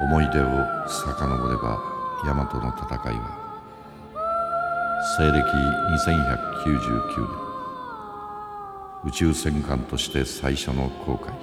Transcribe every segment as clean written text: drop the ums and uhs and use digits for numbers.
思い出を遡れば大和の戦いは西暦2199年宇宙戦艦として最初の航海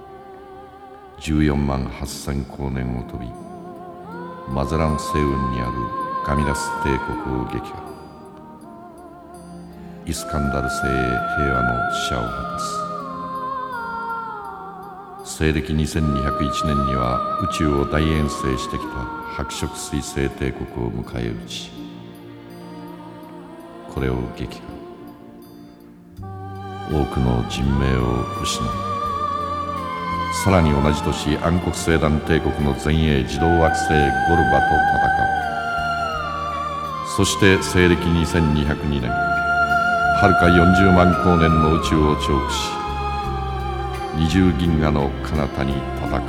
14万8000光年を飛びマゼラン星雲にあるガミラス帝国を撃破イスカンダル星へ平和の使者を果たす。西暦2201年には宇宙を大遠征してきた白色彗星帝国を迎え撃ちこれを撃破多くの人命を失う。さらに同じ年暗黒星団帝国の前衛自動惑星ゴルバと戦う。そして西暦2202年はるか40万光年の宇宙をチョークし二重銀河の彼方に戦った。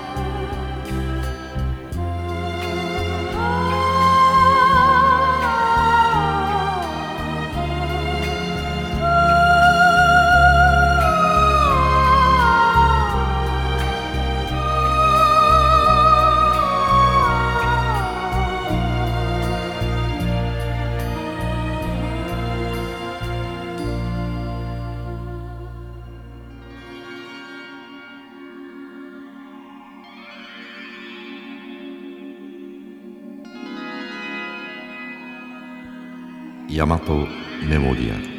大和メモリアル。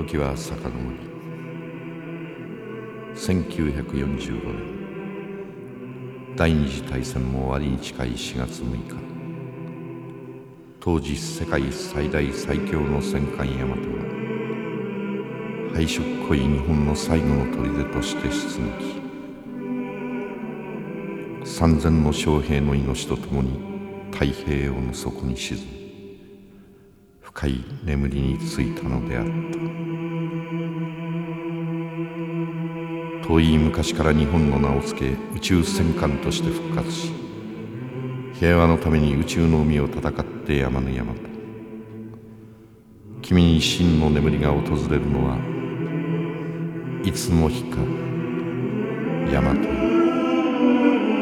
時は遡り1945年第二次大戦も終わりに近い4月6日、当時世界最大最強の戦艦大和は敗色濃い日本の最後の砦として出撃。3000の将兵の命とともに太平洋の底に沈み、深い眠りについたのであった。遠い昔から日本の名を付け宇宙戦艦として復活し、平和のために宇宙の海を戦ってやまぬ大和。君に真の眠りが訪れるのはいつの日か、大和よ。